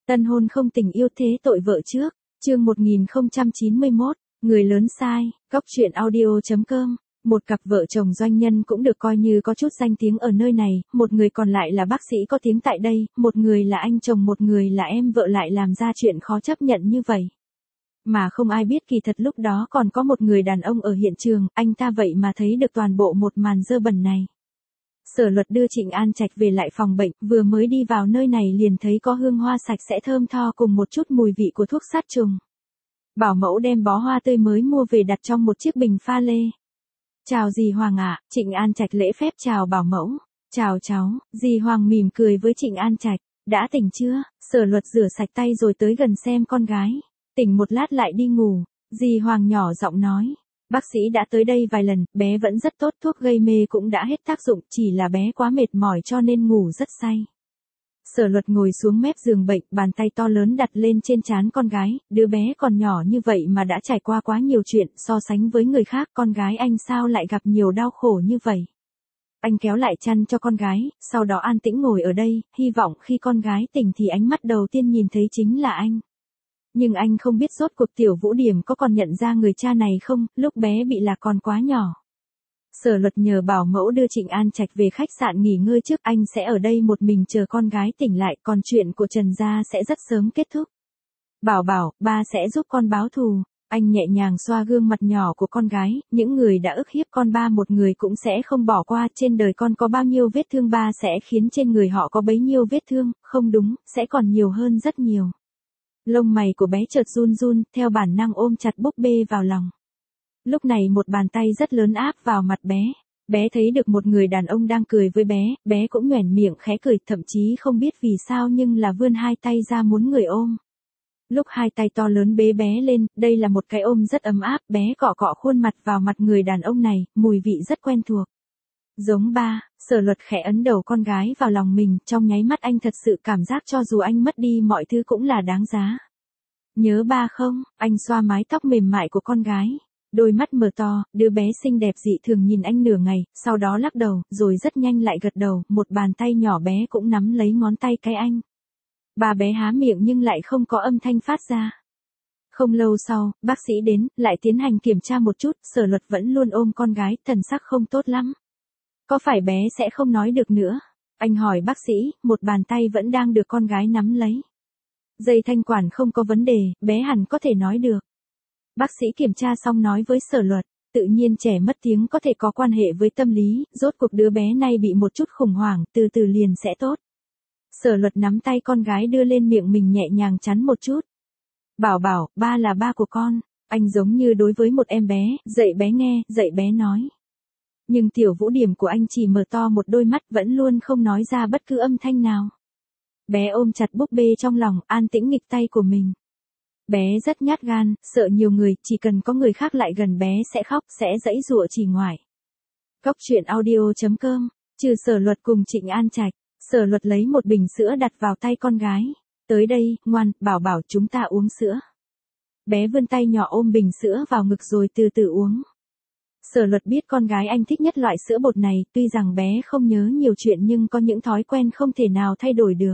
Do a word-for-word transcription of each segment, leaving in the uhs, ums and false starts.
Tân hôn không tình yêu thế tội vợ trước, chương một nghìn không trăm chín mươi mốt, người lớn sai, góc truyện audio chấm com. Một cặp vợ chồng doanh nhân cũng được coi như có chút danh tiếng ở nơi này, một người còn lại là bác sĩ có tiếng tại đây, một người là anh chồng một người là em vợ lại làm ra chuyện khó chấp nhận như vậy. Mà không ai biết kỳ thật lúc đó còn có một người đàn ông ở hiện trường, anh ta vậy mà thấy được toàn bộ một màn dơ bẩn này. Sở Luật đưa Trịnh An Trạch về lại phòng bệnh, vừa mới đi vào nơi này liền thấy có hương hoa sạch sẽ thơm tho cùng một chút mùi vị của thuốc sát trùng. Bảo mẫu đem bó hoa tươi mới mua về đặt trong một chiếc bình pha lê. Chào dì Hoàng ạ, Trịnh An Trạch lễ phép chào bảo mẫu. Chào cháu, dì Hoàng mỉm cười với Trịnh An Trạch. Đã tỉnh chưa? Sở Luật rửa sạch tay rồi tới gần xem con gái. Tỉnh một lát lại đi ngủ, dì Hoàng nhỏ giọng nói. Bác sĩ đã tới đây vài lần, bé vẫn rất tốt, thuốc gây mê cũng đã hết tác dụng, chỉ là bé quá mệt mỏi cho nên ngủ rất say. Sở Luật ngồi xuống mép giường bệnh, bàn tay to lớn đặt lên trên trán con gái, đứa bé còn nhỏ như vậy mà đã trải qua quá nhiều chuyện, so sánh với người khác con gái anh sao lại gặp nhiều đau khổ như vậy. Anh kéo lại chăn cho con gái, sau đó an tĩnh ngồi ở đây, hy vọng khi con gái tỉnh thì ánh mắt đầu tiên nhìn thấy chính là anh. Nhưng anh không biết rốt cuộc Tiểu Vũ Điểm có còn nhận ra người cha này không, lúc bé bị lạc còn quá nhỏ. Sở Luật nhờ bảo mẫu đưa Trịnh An Trạch về khách sạn nghỉ ngơi trước, anh sẽ ở đây một mình chờ con gái tỉnh lại, còn chuyện của Trần gia sẽ rất sớm kết thúc. Bảo bảo, ba sẽ giúp con báo thù. Anh nhẹ nhàng xoa gương mặt nhỏ của con gái, những người đã ức hiếp con ba một người cũng sẽ không bỏ qua, trên đời con có bao nhiêu vết thương ba sẽ khiến trên người họ có bấy nhiêu vết thương, không đúng, sẽ còn nhiều hơn rất nhiều. Lông mày của bé chợt run run, theo bản năng ôm chặt búp bê vào lòng. Lúc này một bàn tay rất lớn áp vào mặt bé. Bé thấy được một người đàn ông đang cười với bé, bé cũng nhoẻn miệng khẽ cười, thậm chí không biết vì sao nhưng là vươn hai tay ra muốn người ôm. Lúc hai tay to lớn bế bé lên, đây là một cái ôm rất ấm áp, bé cọ cọ khuôn mặt vào mặt người đàn ông này, mùi vị rất quen thuộc. Giống ba, Sở Luật khẽ ấn đầu con gái vào lòng mình, trong nháy mắt anh thật sự cảm giác cho dù anh mất đi mọi thứ cũng là đáng giá. Nhớ ba không? Anh xoa mái tóc mềm mại của con gái. Đôi mắt mở to, đứa bé xinh đẹp dị thường nhìn anh nửa ngày, sau đó lắc đầu, rồi rất nhanh lại gật đầu, một bàn tay nhỏ bé cũng nắm lấy ngón tay cái anh. Bà bé há miệng nhưng lại không có âm thanh phát ra. Không lâu sau, bác sĩ đến, lại tiến hành kiểm tra một chút, Sở Luật vẫn luôn ôm con gái, thần sắc không tốt lắm. Có phải bé sẽ không nói được nữa? Anh hỏi bác sĩ, một bàn tay vẫn đang được con gái nắm lấy. Dây thanh quản không có vấn đề, bé hẳn có thể nói được. Bác sĩ kiểm tra xong nói với Sở Luật, tự nhiên trẻ mất tiếng có thể có quan hệ với tâm lý, rốt cuộc đứa bé này bị một chút khủng hoảng, từ từ liền sẽ tốt. Sở Luật nắm tay con gái đưa lên miệng mình nhẹ nhàng chắn một chút. Bảo bảo, ba là ba của con, anh giống như đối với một em bé, dạy bé nghe, dạy bé nói. Nhưng Tiểu Vũ Điểm của anh chỉ mở to một đôi mắt vẫn luôn không nói ra bất cứ âm thanh nào. Bé ôm chặt búp bê trong lòng, an tĩnh nghịch tay của mình. Bé rất nhát gan, sợ nhiều người, chỉ cần có người khác lại gần bé sẽ khóc, sẽ giãy giụa chỉ ngoại. Góc truyện audio chấm com, trừ Sở Luật cùng Trịnh An Trạch, Sở Luật lấy một bình sữa đặt vào tay con gái. Tới đây, ngoan, bảo bảo chúng ta uống sữa. Bé vươn tay nhỏ ôm bình sữa vào ngực rồi từ từ uống. Sở Luật biết con gái anh thích nhất loại sữa bột này, tuy rằng bé không nhớ nhiều chuyện nhưng có những thói quen không thể nào thay đổi được.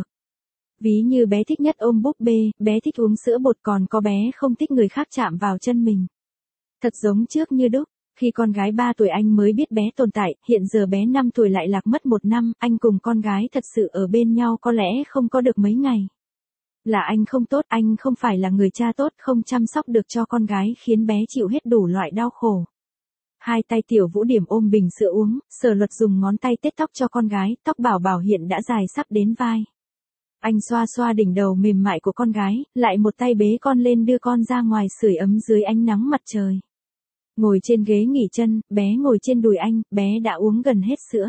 Ví như bé thích nhất ôm búp bê, bé thích uống sữa bột, còn có bé không thích người khác chạm vào chân mình. Thật giống trước như đúc, khi con gái ba tuổi anh mới biết bé tồn tại, hiện giờ bé năm tuổi lại lạc mất một năm, anh cùng con gái thật sự ở bên nhau có lẽ không có được mấy ngày. Là anh không tốt, anh không phải là người cha tốt, không chăm sóc được cho con gái khiến bé chịu hết đủ loại đau khổ. Hai tay Tiểu Vũ Điểm ôm bình sữa uống, Sở Luật dùng ngón tay tết tóc cho con gái, tóc bảo bảo hiện đã dài sắp đến vai. Anh xoa xoa đỉnh đầu mềm mại của con gái, lại một tay bế con lên đưa con ra ngoài sưởi ấm dưới ánh nắng mặt trời. Ngồi trên ghế nghỉ chân, bé ngồi trên đùi anh, bé đã uống gần hết sữa.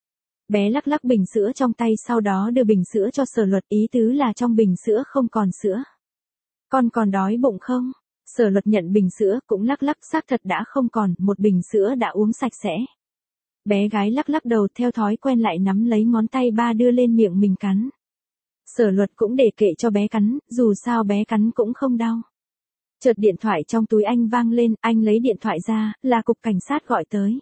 Bé lắc lắc bình sữa trong tay sau đó đưa bình sữa cho Sở Luật, ý tứ là trong bình sữa không còn sữa. Con còn đói bụng không? Sở Luật nhận bình sữa, cũng lắc lắc, xác thật đã không còn, một bình sữa đã uống sạch sẽ. Bé gái lắc lắc đầu theo thói quen lại nắm lấy ngón tay ba đưa lên miệng mình cắn. Sở Luật cũng để kệ cho bé cắn, dù sao bé cắn cũng không đau. Chợt điện thoại trong túi anh vang lên, anh lấy điện thoại ra, là cục cảnh sát gọi tới.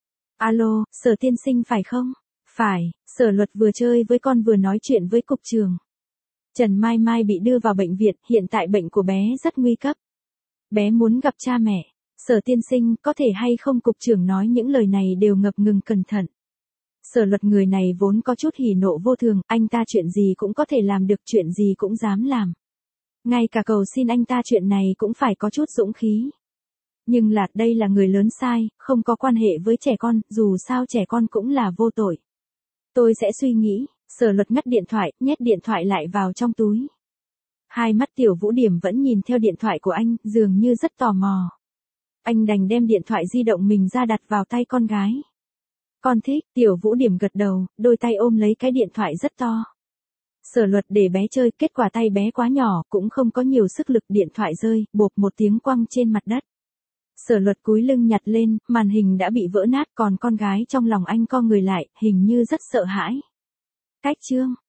Alo, Sở tiên sinh phải không? Phải, Sở Luật vừa chơi với con vừa nói chuyện với cục trưởng. Trần Mai Mai bị đưa vào bệnh viện, hiện tại bệnh của bé rất nguy cấp. Bé muốn gặp cha mẹ. Sở tiên sinh, có thể hay không cục trưởng nói những lời này đều ngập ngừng cẩn thận. Sở Luật người này vốn có chút hỉ nộ vô thường, anh ta chuyện gì cũng có thể làm được, chuyện gì cũng dám làm. Ngay cả cầu xin anh ta chuyện này cũng phải có chút dũng khí. Nhưng là, đây là người lớn sai, không có quan hệ với trẻ con, dù sao trẻ con cũng là vô tội. Tôi sẽ suy nghĩ. Sở Luật ngắt điện thoại, nhét điện thoại lại vào trong túi. Hai mắt Tiểu Vũ Điểm vẫn nhìn theo điện thoại của anh, dường như rất tò mò. Anh đành đem điện thoại di động mình ra đặt vào tay con gái. Con thích, Tiểu Vũ Điểm gật đầu, đôi tay ôm lấy cái điện thoại rất to. Sở Luật để bé chơi, kết quả tay bé quá nhỏ, cũng không có nhiều sức lực, điện thoại rơi, bộp một tiếng quăng trên mặt đất. Sở Luật cúi lưng nhặt lên, màn hình đã bị vỡ nát, còn con gái trong lòng anh co người lại, hình như rất sợ hãi. Cách chương